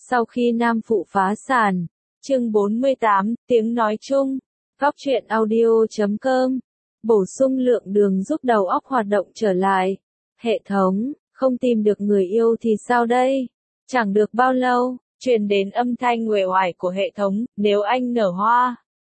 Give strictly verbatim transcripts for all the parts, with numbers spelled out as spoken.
Sau khi Nam Phụ phá sản, chương bốn mươi tám, tiếng nói chung, góc truyện audio chấm com, bổ sung lượng đường giúp đầu óc hoạt động trở lại. Hệ thống, không tìm được người yêu thì sao đây? Chẳng được bao lâu, truyền đến âm thanh uể oải của hệ thống, nếu anh nở hoa,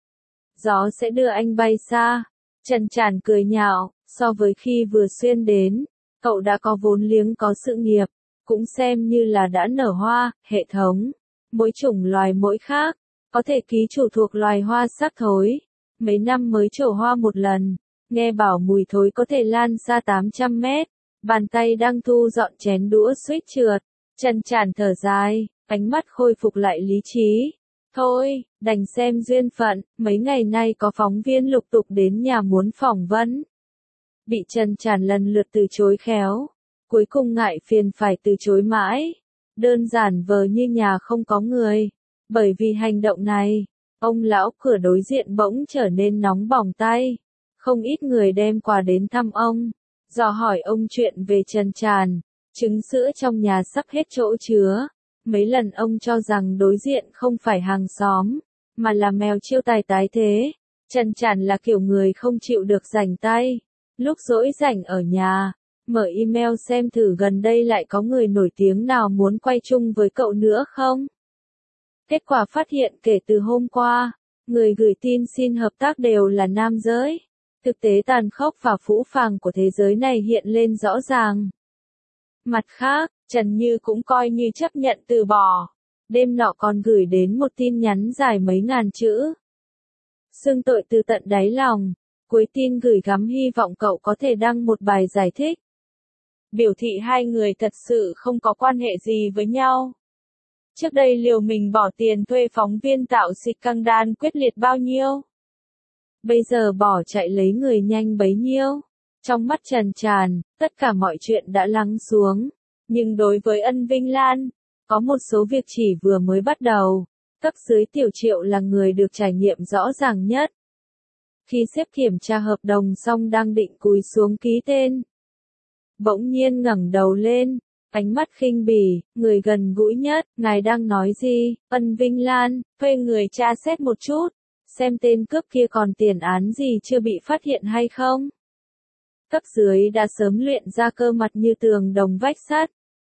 gió sẽ đưa anh bay xa. Trần Tràn cười nhạo, so với khi vừa xuyên đến, cậu đã có vốn liếng có sự nghiệp, cũng xem như là đã nở hoa. Hệ thống, mỗi chủng loài mỗi khác, có thể ký chủ thuộc loài hoa sắc thối, mấy năm mới trổ hoa một lần, nghe bảo mùi thối có thể lan xa tám trăm mét, bàn tay đang thu dọn chén đũa suýt trượt. Trần Tràn thở dài, ánh mắt khôi phục lại lý trí. Thôi, đành xem duyên phận, mấy ngày nay có phóng viên lục tục đến nhà muốn phỏng vấn. Bị Trần Tràn lần lượt từ chối khéo, cuối cùng ngại phiền phải từ chối mãi. Đơn giản vờ như nhà không có người. Bởi vì hành động này, ông lão cửa đối diện bỗng trở nên nóng bỏng tay. Không ít người đem quà đến thăm ông, dò hỏi ông chuyện về Trần Tràn. Trứng sữa trong nhà sắp hết chỗ chứa. Mấy lần ông cho rằng đối diện không phải hàng xóm, mà là mèo chiêu tài tái thế. Trần Tràn là kiểu người không chịu được rảnh tay. Lúc rỗi rảnh ở nhà, mở email xem thử gần đây lại có người nổi tiếng nào muốn quay chung với cậu nữa không. Kết quả phát hiện kể từ hôm qua, người gửi tin xin hợp tác đều là nam giới. Thực tế tàn khốc và phũ phàng của thế giới này hiện lên rõ ràng. Mặt khác, Trần Như cũng coi như chấp nhận từ bỏ. Đêm nọ còn gửi đến một tin nhắn dài mấy ngàn chữ. Xưng tội từ tận đáy lòng. Cuối tin gửi gắm hy vọng cậu có thể đăng một bài giải thích. Biểu thị hai người thật sự không có quan hệ gì với nhau. Trước đây liều mình bỏ tiền thuê phóng viên tạo scandal quyết liệt bao nhiêu. Bây giờ bỏ chạy lấy người nhanh bấy nhiêu. Trong mắt Trần Tràn, tất cả mọi chuyện đã lắng xuống. Nhưng đối với Ân Vinh Lan, có một số việc chỉ vừa mới bắt đầu. Cấp dưới Tiểu Triệu là người được trải nghiệm rõ ràng nhất. Khi sếp kiểm tra hợp đồng xong đang định cúi xuống ký tên, bỗng nhiên ngẩng đầu lên, ánh mắt khinh bỉ, người gần gũi nhất, ngài đang nói gì? Ân Vinh Lan, thuê người tra xét một chút, xem tên cướp kia còn tiền án gì chưa bị phát hiện hay không? Cấp dưới đã sớm luyện ra cơ mặt như tường đồng vách sắt.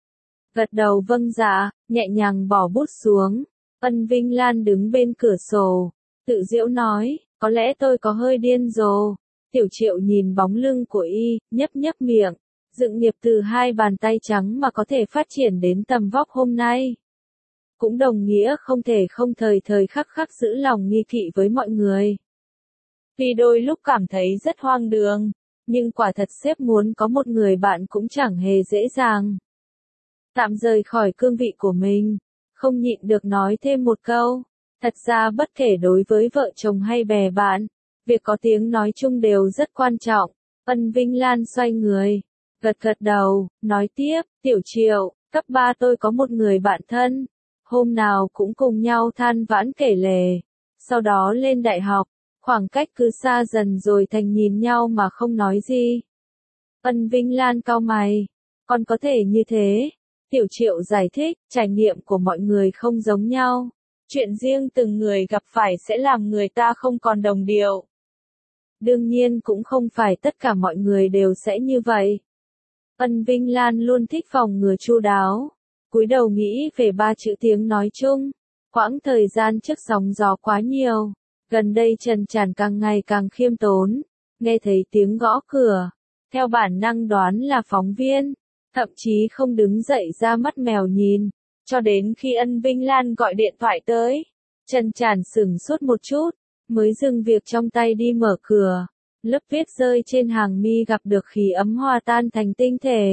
Gật đầu vâng dạ, nhẹ nhàng bỏ bút xuống. Ân Vinh Lan đứng bên cửa sổ, tự giễu nói, có lẽ tôi có hơi điên rồ. Tiểu Triệu nhìn bóng lưng của y, nhấp nhấp miệng. Dựng nghiệp từ hai bàn tay trắng mà có thể phát triển đến tầm vóc hôm nay. Cũng đồng nghĩa không thể không thời thời khắc khắc giữ lòng nghi kỵ với mọi người. Vì đôi lúc cảm thấy rất hoang đường, nhưng quả thật sếp muốn có một người bạn cũng chẳng hề dễ dàng. Tạm rời khỏi cương vị của mình, không nhịn được nói thêm một câu. Thật ra bất kể đối với vợ chồng hay bè bạn, việc có tiếng nói chung đều rất quan trọng. Ân Vinh Lan xoay người, gật gật đầu, nói tiếp, Tiểu Triệu, cấp ba tôi có một người bạn thân, hôm nào cũng cùng nhau than vãn kể lể. Sau đó lên đại học, khoảng cách cứ xa dần rồi thành nhìn nhau mà không nói gì. Ân Vinh Lan cau mày, còn có thể như thế. Tiểu Triệu giải thích, trải nghiệm của mọi người không giống nhau. Chuyện riêng từng người gặp phải sẽ làm người ta không còn đồng điệu. Đương nhiên cũng không phải tất cả mọi người đều sẽ như vậy. Ân Vinh Lan luôn thích phòng ngừa chu đáo. Cúi đầu nghĩ về ba chữ tiếng nói chung. Quãng thời gian trước sóng gió quá nhiều. Gần đây Trần Tràn càng ngày càng khiêm tốn. Nghe thấy tiếng gõ cửa. Theo bản năng đoán là phóng viên. Thậm chí không đứng dậy ra mắt mèo nhìn. Cho đến khi Ân Vinh Lan gọi điện thoại tới, Trần Tràn sửng sốt một chút, mới dừng việc trong tay đi mở cửa. Lớp viết rơi trên hàng mi gặp được khí ấm hòa tan thành tinh thể.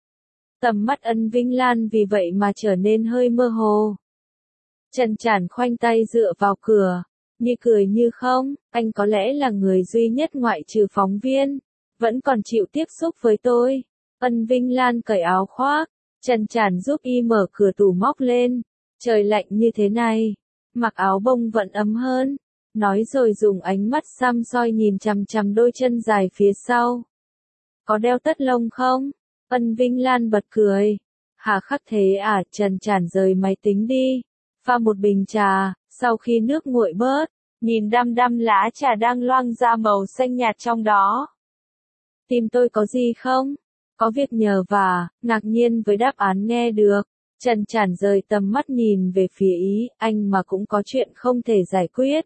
Tầm mắt Ân Vinh Lan vì vậy mà trở nên hơi mơ hồ. Trần Tràn khoanh tay dựa vào cửa, như cười như không, anh có lẽ là người duy nhất ngoại trừ phóng viên, vẫn còn chịu tiếp xúc với tôi. Ân Vinh Lan cởi áo khoác. Trần Tràn giúp y mở cửa tủ móc lên. Trời lạnh như thế này, mặc áo bông vẫn ấm hơn. Nói rồi dùng ánh mắt săm soi nhìn chằm chằm đôi chân dài phía sau. Có đeo tất lông không? Ân Vinh Lan bật cười. Hà khắc thế à, Trần Trản rời máy tính đi, pha một bình trà, sau khi nước nguội bớt, nhìn đăm đăm lá trà đang loang ra màu xanh nhạt trong đó. Tìm tôi có gì không? Có việc nhờ vả, ngạc nhiên với đáp án nghe được. Trần Trản rời tầm mắt nhìn về phía Ý, anh mà cũng có chuyện không thể giải quyết.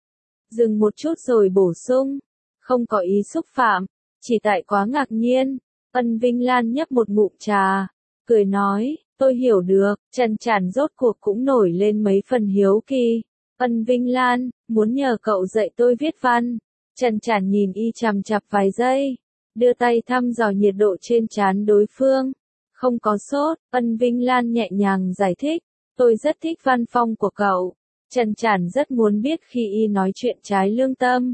Dừng một chút rồi bổ sung, không có ý xúc phạm, chỉ tại quá ngạc nhiên. Ân Vinh Lan nhấp một ngụm trà, cười nói, tôi hiểu được. Trần Trản rốt cuộc cũng nổi lên mấy phần hiếu kỳ. Ân Vinh Lan, muốn nhờ cậu dạy tôi viết văn. Trần Trản nhìn y chằm chặp vài giây, đưa tay thăm dò nhiệt độ trên trán đối phương. Không có sốt, Ân Vinh Lan nhẹ nhàng giải thích, tôi rất thích văn phong của cậu. Trần Trản rất muốn biết khi y nói chuyện trái lương tâm.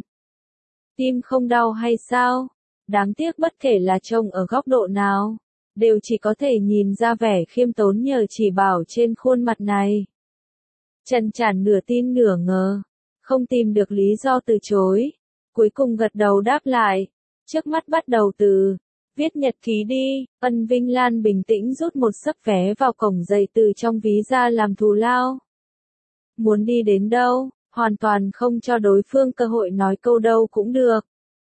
Tim không đau hay sao? Đáng tiếc bất kể là trông ở góc độ nào, đều chỉ có thể nhìn ra vẻ khiêm tốn nhờ chỉ bảo trên khuôn mặt này. Trần Trản nửa tin nửa ngờ, không tìm được lý do từ chối, cuối cùng gật đầu đáp lại, trước mắt bắt đầu từ, viết nhật ký đi. Ân Vinh Lan bình tĩnh rút một xấp vé vào cổng dày từ trong ví ra làm thù lao. Muốn đi đến đâu, hoàn toàn không cho đối phương cơ hội nói câu đâu cũng được.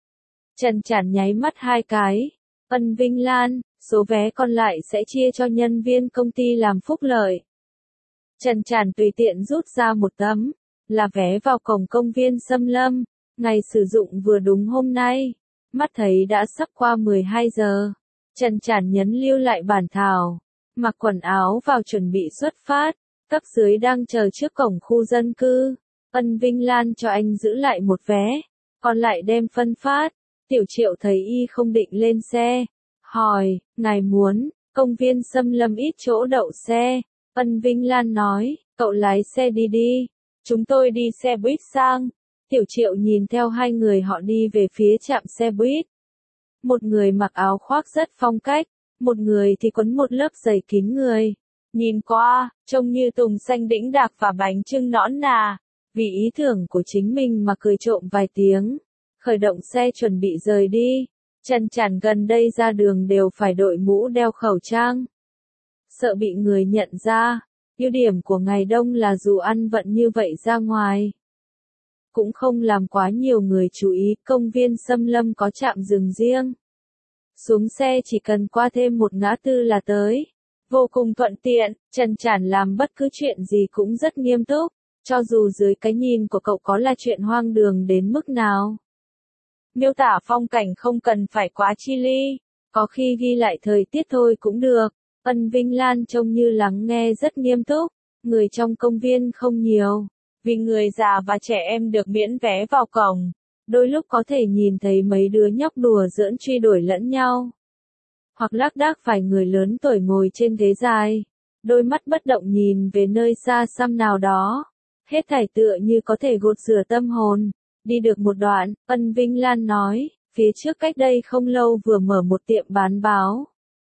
Trần Trản nháy mắt hai cái, Ân Vinh Lan, số vé còn lại sẽ chia cho nhân viên công ty làm phúc lợi. Trần Trản tùy tiện rút ra một tấm, là vé vào cổng công viên Xâm Lâm, ngày sử dụng vừa đúng hôm nay. Mắt thấy đã sắp qua mười hai giờ, Trần Trản nhấn lưu lại bản thảo, mặc quần áo vào chuẩn bị xuất phát, cấp dưới đang chờ trước cổng khu dân cư. Ân Vinh Lan cho anh giữ lại một vé, còn lại đem phân phát. Tiểu Triệu thấy y không định lên xe, hỏi, ngài muốn, công viên Xâm Lâm ít chỗ đậu xe. Ân Vinh Lan nói, cậu lái xe đi đi, chúng tôi đi xe buýt sang. Tiểu Triệu nhìn theo hai người họ đi về phía trạm xe buýt. Một người mặc áo khoác rất phong cách, một người thì quấn một lớp giày kín người. Nhìn qua, trông như tùng xanh đĩnh đạc và bánh chưng nõn nà. Vì ý tưởng của chính mình mà cười trộm vài tiếng. Khởi động xe chuẩn bị rời đi. Trần Trản gần đây ra đường đều phải đội mũ đeo khẩu trang. Sợ bị người nhận ra. Ưu điểm của ngày đông là dù ăn vận như vậy ra ngoài, cũng không làm quá nhiều người chú ý. Công viên Xâm Lâm có trạm dừng riêng. Xuống xe chỉ cần qua thêm một ngã tư là tới. Vô cùng thuận tiện. Trần Trản làm bất cứ chuyện gì cũng rất nghiêm túc, cho dù dưới cái nhìn của cậu có là chuyện hoang đường đến mức nào. Miêu tả phong cảnh không cần phải quá chi ly, có khi ghi lại thời tiết thôi cũng được. Ân Vinh Lan trông như lắng nghe rất nghiêm túc. Người trong công viên không nhiều, vì người già và trẻ em được miễn vé vào cổng. Đôi lúc có thể nhìn thấy mấy đứa nhóc đùa giỡn truy đuổi lẫn nhau, hoặc lác đác vài người lớn tuổi ngồi trên ghế dài, đôi mắt bất động nhìn về nơi xa xăm nào đó. Hết thảy tựa như có thể gột rửa tâm hồn. Đi được một đoạn, Ân Vinh Lan nói, phía trước cách đây không lâu vừa mở một tiệm bán báo.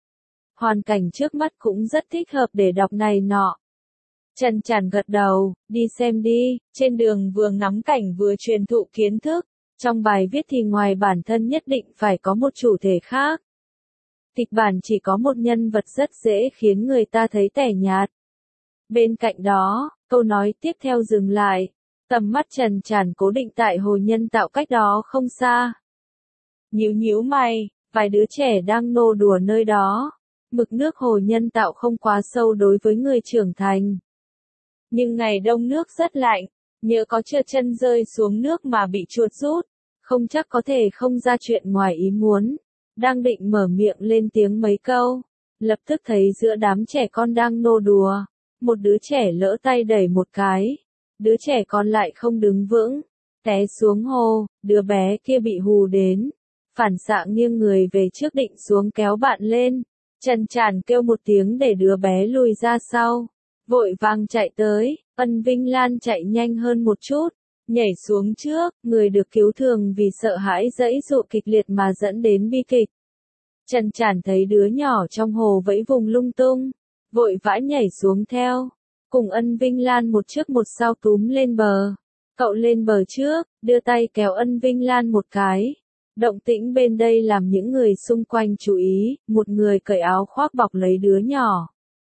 Hoàn cảnh trước mắt cũng rất thích hợp để đọc này nọ. Trần Trản gật đầu, đi xem đi. Trên đường vừa ngắm cảnh vừa truyền thụ kiến thức. Trong bài viết thì ngoài bản thân nhất định phải có một chủ thể khác. Kịch bản chỉ có một nhân vật rất dễ khiến người ta thấy tẻ nhạt. Bên cạnh đó, câu nói tiếp theo dừng lại. Tầm mắt Trần Trản cố định tại hồ nhân tạo cách đó không xa. Nhíu nhíu mày, vài đứa trẻ đang nô đùa nơi đó. Mực nước hồ nhân tạo không quá sâu đối với người trưởng thành. Nhưng ngày đông nước rất lạnh, nhỡ có trượt chân rơi xuống nước mà bị chuột rút, không chắc có thể không ra chuyện ngoài ý muốn. Đang định mở miệng lên tiếng mấy câu, lập tức thấy giữa đám trẻ con đang nô đùa, một đứa trẻ lỡ tay đẩy một cái, đứa trẻ còn lại không đứng vững, té xuống hồ. Đứa bé kia bị hù đến, phản xạ nghiêng người về trước định xuống kéo bạn lên. Trần Trản kêu một tiếng để đứa bé lùi ra sau, vội vàng chạy tới. Ân Vinh Lan chạy nhanh hơn một chút, nhảy xuống trước. Người được cứu thường vì sợ hãi giãy giụa kịch liệt mà dẫn đến bi kịch. Trần Trản thấy đứa nhỏ trong hồ vẫy vùng lung tung, vội vã nhảy xuống theo, cùng Ân Vinh Lan một trước một sau túm lên bờ. Cậu lên bờ trước, đưa tay kéo Ân Vinh Lan một cái. Động tĩnh bên đây làm những người xung quanh chú ý. Một người cởi áo khoác bọc lấy đứa nhỏ,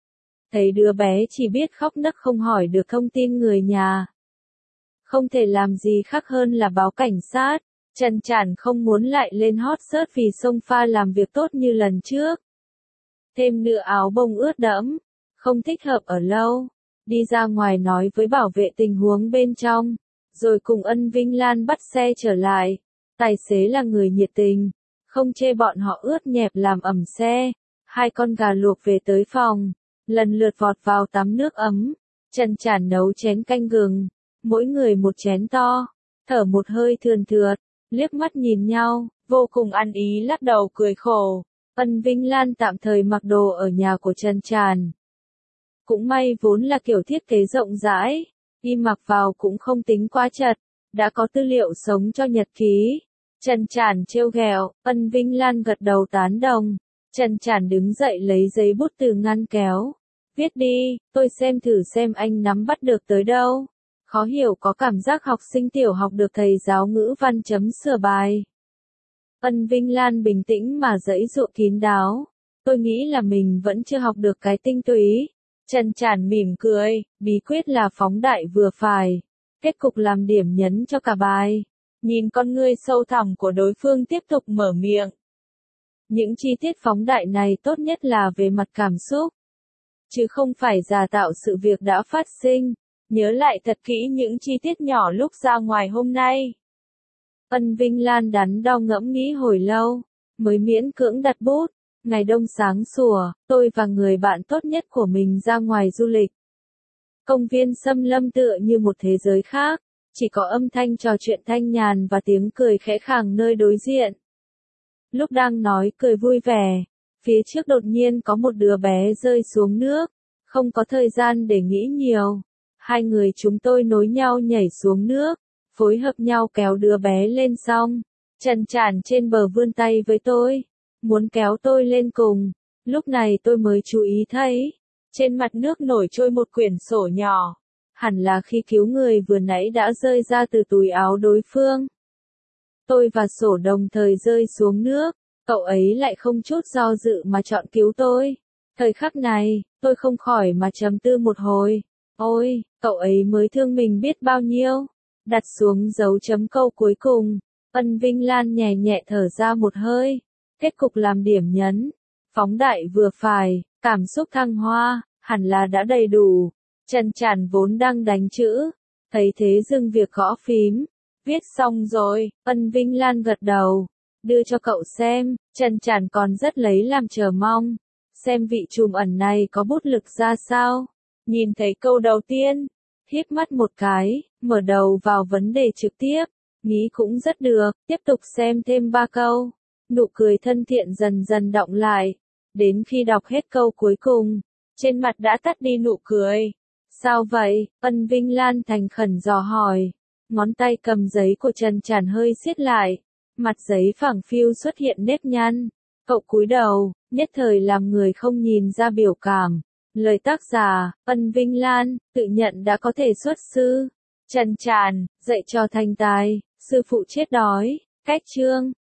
Thấy đứa bé chỉ biết khóc nấc không hỏi được thông tin người nhà. Không thể làm gì khác hơn là báo cảnh sát. Trần Trản không muốn lại lên hot search vì sông pha làm việc tốt như lần trước. Thêm nữa áo bông ướt đẫm, không thích hợp ở lâu. Đi ra ngoài nói với bảo vệ tình huống bên trong, rồi cùng Ân Vinh Lan bắt xe trở lại. Tài xế là người nhiệt tình, không chê bọn họ ướt nhẹp làm ẩm xe. Hai con gà luộc về tới phòng, lần lượt vọt vào tắm nước ấm. Trần Trản nấu chén canh gừng, mỗi người một chén to, thở một hơi thườn thượt, liếc mắt nhìn nhau, vô cùng ăn ý lắc đầu cười khổ. Ân Vinh Lan tạm thời mặc đồ ở nhà của Trần Trản. Cũng may vốn là kiểu thiết kế rộng rãi, y mặc vào cũng không tính quá chật, đã có tư liệu sống cho nhật ký. Trần Trản trêu ghẹo, Ân Vinh Lan gật đầu tán đồng. Trần Trản đứng dậy lấy giấy bút từ ngăn kéo. Viết đi, tôi xem thử xem anh nắm bắt được tới đâu. Khó hiểu có cảm giác học sinh tiểu học được thầy giáo ngữ văn chấm sửa bài. Ân Vinh Lan bình tĩnh mà giãy giụa kín đáo. Tôi nghĩ là mình vẫn chưa học được cái tinh túy. Trần Trản mỉm cười, bí quyết là phóng đại vừa phải. Kết cục làm điểm nhấn cho cả bài. Nhìn con ngươi sâu thẳm của đối phương tiếp tục mở miệng. Những chi tiết phóng đại này tốt nhất là về mặt cảm xúc, chứ không phải giả tạo sự việc đã phát sinh. Nhớ lại thật kỹ những chi tiết nhỏ lúc ra ngoài hôm nay. Ân Vinh Lan đắn đo ngẫm nghĩ hồi lâu, mới miễn cưỡng đặt bút. Ngày đông sáng sủa, tôi và người bạn tốt nhất của mình ra ngoài du lịch. Công viên Xâm Lâm tựa như một thế giới khác, chỉ có âm thanh trò chuyện thanh nhàn và tiếng cười khẽ khàng nơi đối diện. Lúc đang nói cười vui vẻ, phía trước đột nhiên có một đứa bé rơi xuống nước, không có thời gian để nghĩ nhiều. Hai người chúng tôi nối nhau nhảy xuống nước, phối hợp nhau kéo đứa bé lên xong. Trần Trản trên bờ vươn tay với tôi, muốn kéo tôi lên cùng. Lúc này tôi mới chú ý thấy, trên mặt nước nổi trôi một quyển sổ nhỏ. Hẳn là khi cứu người vừa nãy đã rơi ra từ túi áo đối phương. Tôi và sổ đồng thời rơi xuống nước, cậu ấy lại không chút do dự mà chọn cứu tôi. Thời khắc này, tôi không khỏi mà trầm tư một hồi. Ôi, cậu ấy mới thương mình biết bao nhiêu. Đặt xuống dấu chấm câu cuối cùng, Ân Vinh Lan nhẹ nhẹ thở ra một hơi. Kết cục làm điểm nhấn, phóng đại vừa phải, cảm xúc thăng hoa, hẳn là đã đầy đủ. Trần Trản vốn đang đánh chữ, thấy thế dừng việc gõ phím. Viết xong rồi, Ân Vinh Lan gật đầu, đưa cho cậu xem. Trần Trản còn rất lấy làm chờ mong, xem vị trùm ẩn này có bút lực ra sao. Nhìn thấy câu đầu tiên, híp mắt một cái, mở đầu vào vấn đề trực tiếp, nghĩ cũng rất được, tiếp tục xem thêm ba câu. Nụ cười thân thiện dần dần đọng lại, đến khi đọc hết câu cuối cùng, trên mặt đã tắt đi nụ cười. Sao vậy? Ân Vinh Lan thành khẩn dò hỏi. Ngón tay cầm giấy của Trần Trản hơi siết lại, mặt giấy phẳng phiu xuất hiện nếp nhăn. Cậu cúi đầu, nhất thời làm người không nhìn ra biểu cảm. Lời tác giả, Ân Vinh Lan, tự nhận đã có thể xuất sư. Trần Trản, dạy cho thành tài, sư phụ chết đói. Cách chương